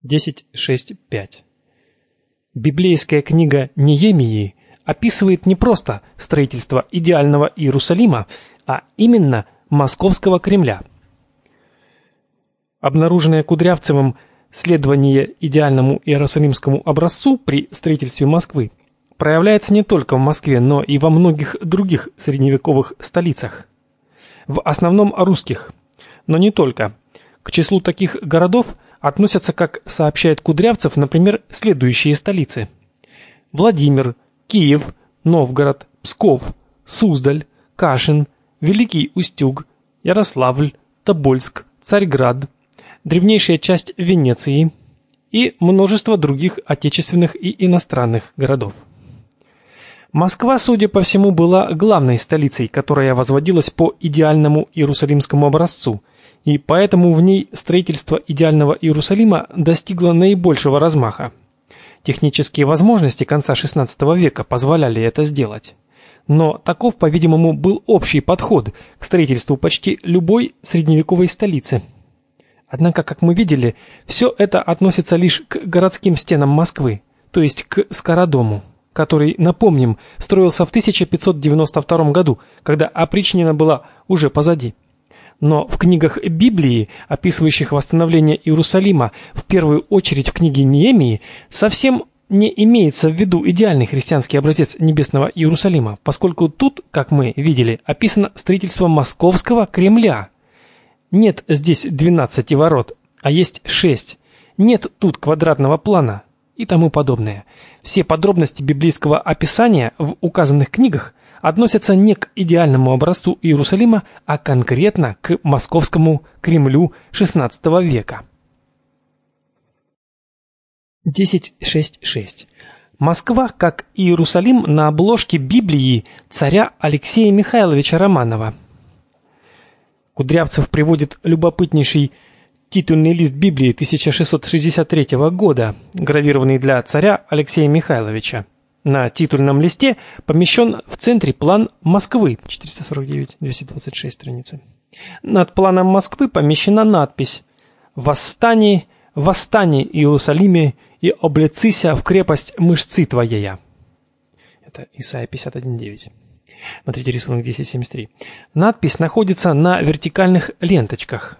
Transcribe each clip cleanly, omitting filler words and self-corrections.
10.6.5. Библейская книга Неемии описывает не просто строительство идеального Иерусалима, а именно Московского Кремля. Обнаруженное Кудрявцевым следование идеальному иерусалимскому образцу при строительстве Москвы проявляется не только в Москве, но и во многих других средневековых столицах. В основном русских, но не только. К числу таких городов относятся, как сообщает Кудрявцев, например, следующие столицы: Владимир, Киев, Новгород, Псков, Суздаль, Кашин, Великий Устюг, Ярославль, Тобольск, Царьград, древнейшая часть Венеции и множество других отечественных и иностранных городов. Москва, судя по всему, была главной столицей, которая возводилась по идеальному иерусалимскому образцу, и поэтому в ней строительство идеального Иерусалима достигло наибольшего размаха. Технические возможности конца XVI века позволяли это сделать. Но таков, по-видимому, был общий подход к строительству почти любой средневековой столицы. Однако, как мы видели, все это относится лишь к городским стенам Москвы, то есть к Скородому, который, напомним, строился в 1592 году, когда опричнина была уже позади. Но в книгах Библии, описывающих восстановление Иерусалима, в первую очередь в книге Неемии, совсем не имеется в виду идеальный христианский образец небесного Иерусалима, поскольку тут, как мы видели, описано строительство Московского Кремля. Нет здесь 12 ворот, а есть 6. Нет тут квадратного плана и тому подобное. Все подробности библейского описания в указанных книгах относятся не к идеальному образцу Иерусалима, а конкретно к Московскому Кремлю XVI века. 10.6.6. Москва как Иерусалим на обложке Библии царя Алексея Михайловича Романова. Кудрявцев приводит любопытнейший титульный лист Библии 1663 года, гравированный для царя Алексея Михайловича. На титульном листе помещен в центре план Москвы, 449-226 страницы. Над планом Москвы помещена надпись: «Восстани, восстани, Иерусалиме, и облецися в крепость мышцы твоея». Это Исайя 51.9. Смотрите рисунок 10.73. Надпись находится на вертикальных ленточках.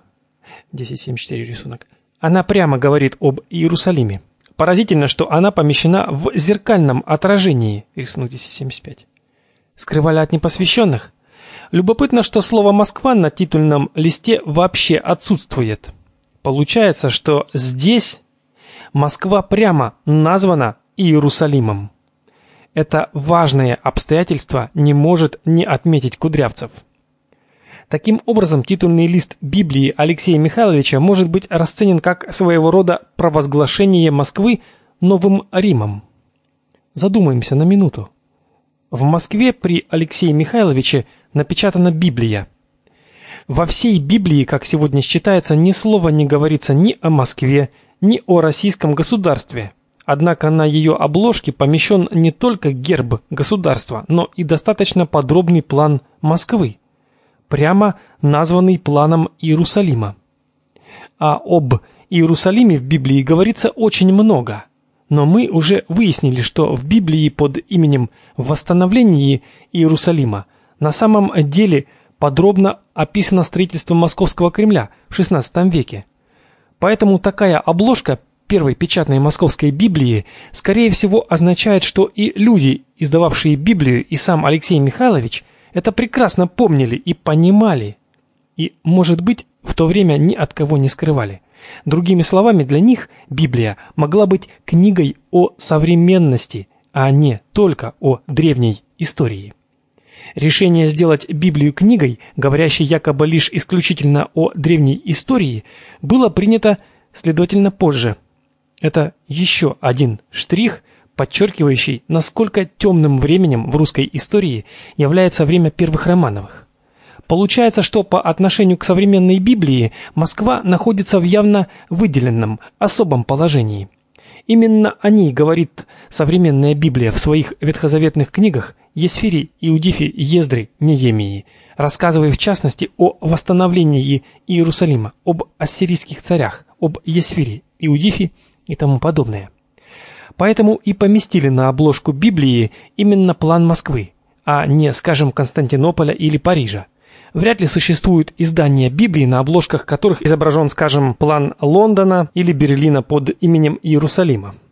10.74 рисунок. Она прямо говорит об Иерусалиме. Поразительно, что она помещена в зеркальном отражении. Рисунок 10.75. Скрывали от непосвященных? Любопытно, что слово «Москва» на титульном листе вообще отсутствует. Получается, что здесь Москва прямо названа Иерусалимом. Это важное обстоятельство не может не отметить Кудрявцев. Таким образом, титульный лист Библии Алексея Михайловича может быть расценен как своего рода провозглашение Москвы новым Римом. Задумаемся на минуту. В Москве при Алексее Михайловиче напечатана Библия. Во всей Библии, как сегодня считается, ни слова не говорится ни о Москве, ни о российском государстве. Однако на ее обложке помещен не только герб государства, но и достаточно подробный план Москвы, прямо названный планом Иерусалима. А об Иерусалиме в Библии говорится очень много, но мы уже выяснили, что в Библии под именем «Восстановление Иерусалима» на самом деле подробно описано строительство Московского Кремля в XVI веке. Поэтому такая обложка первой печатной московской Библии, скорее всего, означает, что и люди, издававшие Библию, и сам Алексей Михайлович, это прекрасно помнили и понимали, и, может быть, в то время ни от кого не скрывали. Другими словами, для них Библия могла быть книгой о современности, а не только о древней истории. Решение сделать Библию книгой, говорящей якобы лишь исключительно о древней истории, было принято, следовательно, позже. Это еще один штрих, подчеркивающий, насколько темным временем в русской истории является время первых Романовых. Получается, что по отношению к современной Библии Москва находится в явно выделенном, особом положении. Именно о ней говорит современная Библия в своих ветхозаветных книгах Есфири, Иудифи, Ездри, Неемии, рассказывая в частности о восстановлении Иерусалима, об ассирийских царях, об Есфире, Иудифи и тому подобное. Поэтому и поместили на обложку Библии именно план Москвы, а не, скажем, Константинополя или Парижа. Вряд ли существуют издания Библии, на обложках которых изображен, скажем, план Лондона или Берлина под именем Иерусалима.